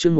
chương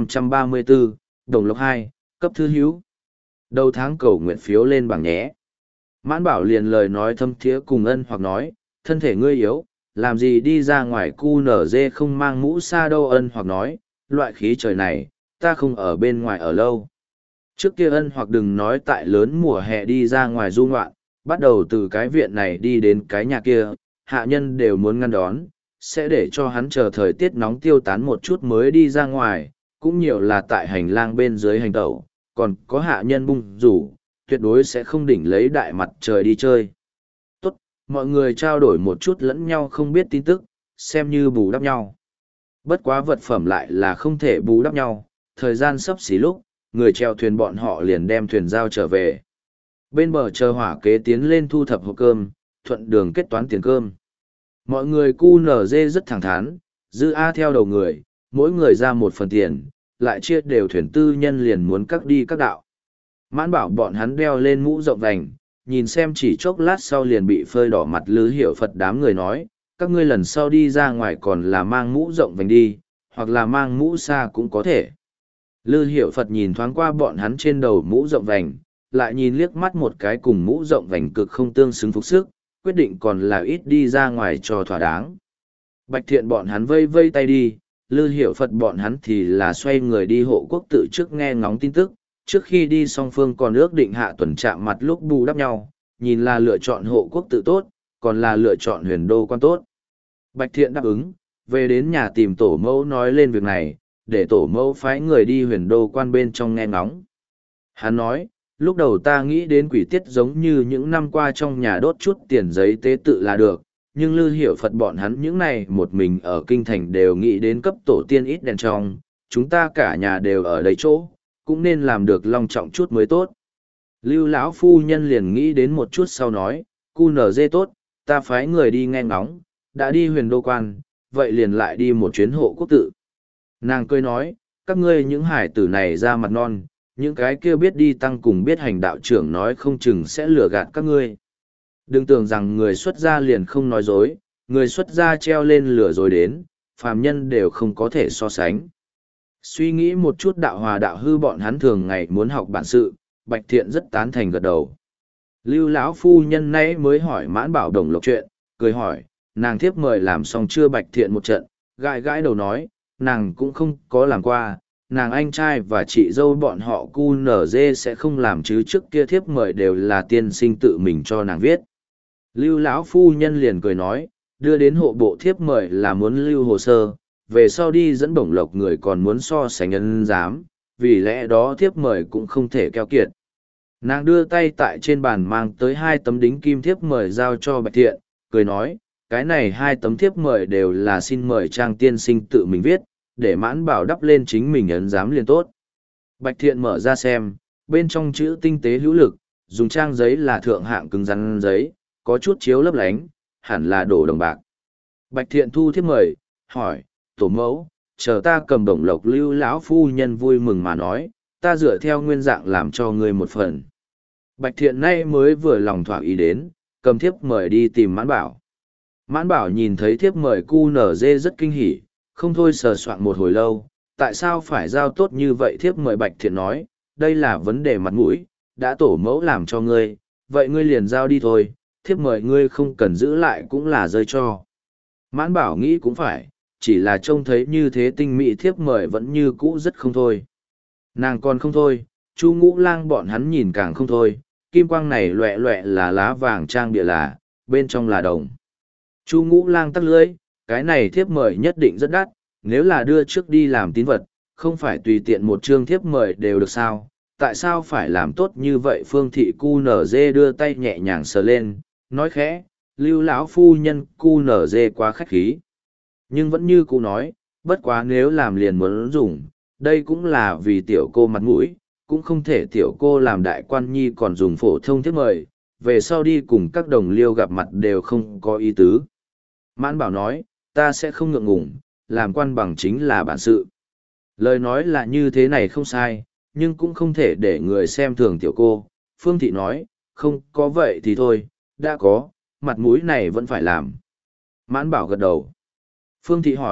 1534, Đồng Lộc 2, cấp thư hữu. Đầu tháng cầu nguyện phiếu lên bảng nhé. Mãn Bảo liền lời nói thâm thiế cùng Ân Hoặc nói, thân thể ngươi yếu, làm gì đi ra ngoài cu nở dê không mang mũ xa đâu. Ân Hoặc nói, loại khí trời này, ta không ở bên ngoài ở lâu. Trước kia Ân Hoặc đừng nói tại lớn mùa hè đi ra ngoài du ngoạn, bắt đầu từ cái viện này đi đến cái nhà kia, hạ nhân đều muốn ngăn đón, sẽ để cho hắn chờ thời tiết nóng tiêu tán một chút mới đi ra ngoài, cũng nhiều là tại hành lang bên dưới hành tẩu, còn có hạ nhân bung rủ, tuyệt đối sẽ không đỉnh lấy đại mặt trời đi chơi. Tốt, mọi người trao đổi một chút lẫn nhau không biết tin tức, xem như bù đắp nhau. Bất quá vật phẩm lại là không thể bù đắp nhau, thời gian sắp xỉ lúc, người chèo thuyền bọn họ liền đem thuyền giao trở về. Bên bờ chờ hỏa kế tiến lên thu thập hộp cơm, thuận đường kết toán tiền cơm. Mọi người cu nở dê rất thẳng thắn, dư A theo đầu người, mỗi người ra một phần tiền, lại chia đều thuyền tư nhân liền muốn cắt đi các đạo. Mãn Bảo bọn hắn đeo lên mũ rộng vành, nhìn xem chỉ chốc lát sau liền bị phơi đỏ mặt Lư Hiểu Phật đám người nói, các ngươi lần sau đi ra ngoài còn là mang mũ rộng vành đi, hoặc là mang mũ xa cũng có thể. Lư Hiểu Phật nhìn thoáng qua bọn hắn trên đầu mũ rộng vành, lại nhìn liếc mắt một cái cùng mũ rộng vành cực không tương xứng phục sức, quyết định còn là ít đi ra ngoài cho thỏa đáng. Bạch Thiện bọn hắn vây vây tay đi, Lư Hiểu Phật bọn hắn thì là xoay người đi hộ quốc tự trước nghe ngóng tin tức, trước khi đi song phương còn ước định hạ tuần chạm mặt lúc bù đắp nhau, nhìn là lựa chọn hộ quốc tự tốt, còn là lựa chọn huyền đô quan tốt. Bạch Thiện đáp ứng, về đến nhà tìm tổ mẫu nói lên việc này, để tổ mẫu phái người đi huyền đô quan bên trong nghe ngóng. Hắn nói, lúc đầu ta nghĩ đến quỷ tiết giống như những năm qua trong nhà đốt chút tiền giấy tế tự là được, nhưng Lư Hiểu Phật bọn hắn những này một mình ở kinh thành đều nghĩ đến cấp tổ tiên ít đèn trong, chúng ta cả nhà đều ở đây chỗ, cũng nên làm được long trọng chút mới tốt. Lưu lão phu nhân liền nghĩ đến một chút sau nói, cu nở dê tốt, ta phái người đi nghe ngóng, đã đi huyền đô quan, vậy liền lại đi một chuyến hộ quốc tự. Nàng cười nói, các ngươi những hải tử này ra mặt non, những cái kia biết đi tăng cùng biết hành đạo trưởng nói không chừng sẽ lừa gạt các ngươi. Đừng tưởng rằng người xuất gia liền không nói dối, người xuất gia treo lên lửa rồi đến, phàm nhân đều không có thể so sánh. Suy nghĩ một chút đạo hòa đạo hư bọn hắn thường ngày muốn học bản sự, Bạch Thiện rất tán thành gật đầu. Lưu lão phu nhân nãy mới hỏi Mãn Bảo Đồng Lộc chuyện, cười hỏi, nàng thiếp mời làm xong chưa? Bạch Thiện một trận, gãi gãi đầu nói, nàng cũng không có làm qua, nàng anh trai và chị dâu bọn họ cu nở dê sẽ không làm chứ trước kia thiếp mời đều là tiên sinh tự mình cho nàng viết. Lưu lão phu nhân liền cười nói, đưa đến hộ bộ thiếp mời là muốn lưu hồ sơ, về sau đi dẫn Bổng Lộc người còn muốn so sánh ân giám, vì lẽ đó thiếp mời cũng không thể keo kiệt. Nàng đưa tay tại trên bàn mang tới 2 tấm đính kim thiếp mời giao cho Bạch Thiện, cười nói, cái này 2 tấm thiếp mời đều là xin mời Trang tiên sinh tự mình viết, để Mãn Bảo đắp lên chính mình ấn giám liền tốt. Bạch Thiện mở ra xem, bên trong chữ tinh tế hữu lực, dùng trang giấy là thượng hạng cứng rắn giấy, có chút chiếu lấp lánh, hẳn là đổ đồng bạc. Bạch Thiện thu thiếp mời, hỏi, tổ mẫu, chờ ta cầm Bổng Lộc Lưu lão phu nhân vui mừng mà nói, ta dựa theo nguyên dạng làm cho ngươi một phần. Bạch Thiện nay mới vừa lòng thỏa ý đến, cầm thiếp mời đi tìm Mãn Bảo. Mãn Bảo nhìn thấy thiếp mời cu nở dê rất kinh hỉ, không thôi sờ soạn một hồi lâu, tại sao phải giao tốt như vậy? Thiếp mời Bạch Thiện nói, đây là vấn đề mặt mũi, đã tổ mẫu làm cho ngươi, vậy ngươi liền giao đi thôi, thiếp mời ngươi không cần giữ lại cũng là rơi cho. Mãn Bảo nghĩ cũng phải, chỉ là trông thấy như thế tinh mỹ thiếp mời vẫn như cũ rất không thôi. Nàng còn không thôi, Chu Ngũ Lang bọn hắn nhìn càng không thôi, kim quang này loẹ loẹ là lá vàng trang địa là, bên trong là đồng. Chu Ngũ Lang tắc lưỡi, cái này thiếp mời nhất định rất đắt, nếu là đưa trước đi làm tín vật, không phải tùy tiện một chương thiếp mời đều được sao, tại sao phải làm tốt như vậy? Phương thị cu nở dê đưa tay nhẹ nhàng sờ lên, nói khẽ, Lưu lão phu nhân cu nở dê quá khách khí. Nhưng vẫn như cụ nói, bất quá nếu làm liền muốn dùng, đây cũng là vì tiểu cô mặt mũi, cũng không thể tiểu cô làm đại quan nhi còn dùng phổ thông thiếp mời, về sau đi cùng các đồng liêu gặp mặt đều không có ý tứ. Mãn Bảo nói, ta sẽ không ngượng ngùng, làm quan bằng chính là bản sự. Lời nói là như thế này không sai, nhưng cũng không thể để người xem thường tiểu cô. Phương thị nói, không có vậy thì thôi, đã có, mặt mũi này vẫn phải làm. Mãn Bảo gật đầu. Phương thị hỏi,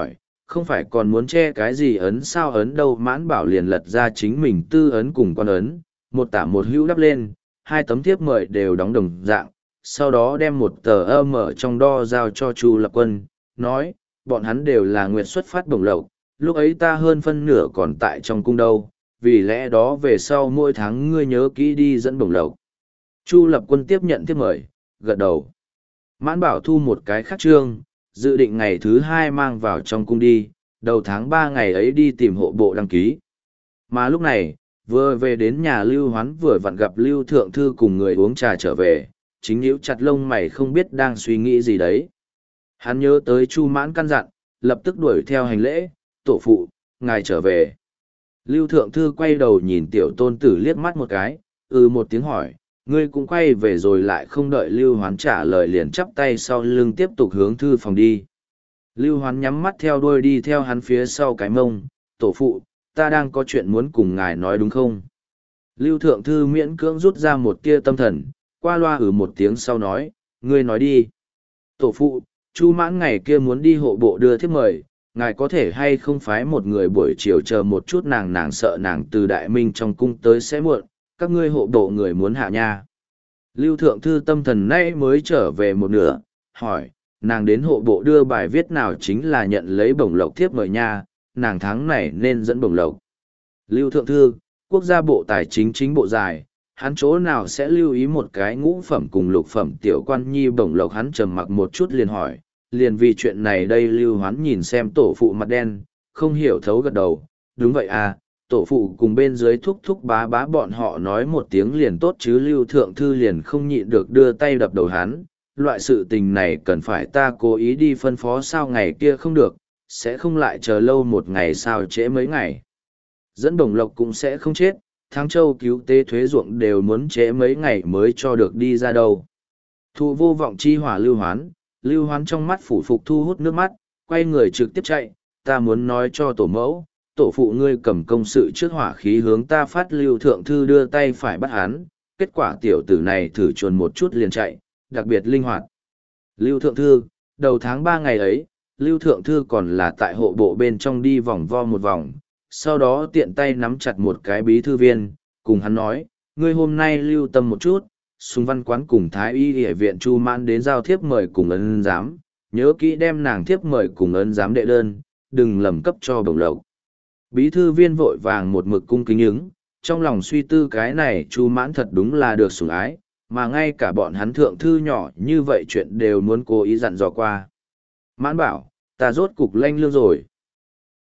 không phải còn muốn che cái gì ấn sao ấn đâu. Mãn Bảo liền lật ra chính mình tư ấn cùng quan ấn, một tả một hữu đắp lên, hai tấm thiếp mời đều đóng đồng dạng, sau đó đem một tờ âm ở trong đo giao cho Chu Lập Quân, nói, bọn hắn đều là nguyện xuất phát bổng lộc, lúc ấy ta hơn phân nửa còn tại trong cung đâu, vì lẽ đó về sau mỗi tháng ngươi nhớ kỹ đi dẫn bổng lộc. Chu Lập Quân tiếp nhận thiếp mời, gật đầu. Mãn Bảo thu một cái khắc trương, dự định ngày thứ 2 mang vào trong cung đi, đầu tháng 3 ngày ấy đi tìm hộ bộ đăng ký. Mà lúc này, vừa về đến nhà Lưu Hoán vừa vặn gặp Lưu Thượng Thư cùng người uống trà trở về, chính nhíu chặt lông mày không biết đang suy nghĩ gì đấy. Hắn nhớ tới Chu Mãn căn dặn, lập tức đuổi theo hành lễ, tổ phụ, ngài trở về. Lưu Thượng Thư quay đầu nhìn tiểu tôn tử liếc mắt một cái, một tiếng hỏi, ngươi cũng quay về rồi lại không đợi Lưu Hoán trả lời liền chắp tay sau lưng tiếp tục hướng thư phòng đi. Lưu Hoán nhắm mắt theo đuôi đi theo hắn phía sau cái mông, tổ phụ, ta đang có chuyện muốn cùng ngài nói đúng không? Lưu Thượng Thư miễn cưỡng rút ra một tia tâm thần, qua loa một tiếng sau nói, ngươi nói đi. Tổ phụ, Chu Mãn ngày kia muốn đi hộ bộ đưa thiếp mời, ngài có thể hay không phái một người buổi chiều chờ một chút, nàng sợ nàng từ Đại Minh trong cung tới sẽ muộn, các ngươi hộ bộ người muốn hạ nha. Lưu Thượng Thư tâm thần nay mới trở về một nửa, hỏi, nàng đến hộ bộ đưa bài viết nào chính là nhận lấy bổng lộc thiếp mời nha, nàng tháng này nên dẫn bổng lộc. Lưu Thượng Thư, quốc gia bộ tài chính chính bộ dài, hắn chỗ nào sẽ lưu ý một cái ngũ phẩm cùng lục phẩm tiểu quan nhi bổng lộc. Hắn trầm mặc một chút liền hỏi, liền vì chuyện này đây. Lưu Hoán nhìn xem tổ phụ mặt đen, không hiểu thấu gật đầu, đúng vậy à, tổ phụ cùng bên dưới thúc thúc bá bá bọn họ nói một tiếng liền tốt chứ. Lưu Thượng Thư liền không nhịn được đưa tay đập đầu hắn, loại sự tình này cần phải ta cố ý đi phân phó sao, ngày kia không được, sẽ không lại chờ lâu một ngày sao trễ mấy ngày. Dẫn bổng lộc cũng sẽ không chết, Thắng Châu cứu tế thuế ruộng đều muốn trễ mấy ngày mới cho được đi ra đâu. Thụ vô vọng chi hỏa Lưu Hoán trong mắt phủ phục thu hút nước mắt, quay người trực tiếp chạy, ta muốn nói cho tổ mẫu, tổ phụ ngươi cầm công sự trước hỏa khí hướng ta phát. Lưu Thượng Thư đưa tay phải bắt hắn, kết quả tiểu tử này thử chuồn một chút liền chạy, đặc biệt linh hoạt. Lưu Thượng Thư, đầu tháng 3 ngày ấy, Lưu Thượng Thư còn là tại hộ bộ bên trong đi vòng vo một vòng, sau đó tiện tay nắm chặt một cái bí thư viên, cùng hắn nói, ngươi hôm nay lưu tâm một chút, Sùng Văn Quán cùng Thái Y Y viện Chu Mãn đến giao thiếp mời cùng ấn giám, nhớ kỹ đem nàng thiếp mời cùng ấn giám đệ đơn, đừng lầm cấp cho bổng lộc. Bí thư viên vội vàng một mực cung kính ứng, trong lòng suy tư cái này Chu Mãn thật đúng là được sủng ái, mà ngay cả bọn hắn thượng thư nhỏ như vậy chuyện đều muốn cố ý dặn dò qua. Mãn bảo, ta rốt cục lanh lương rồi.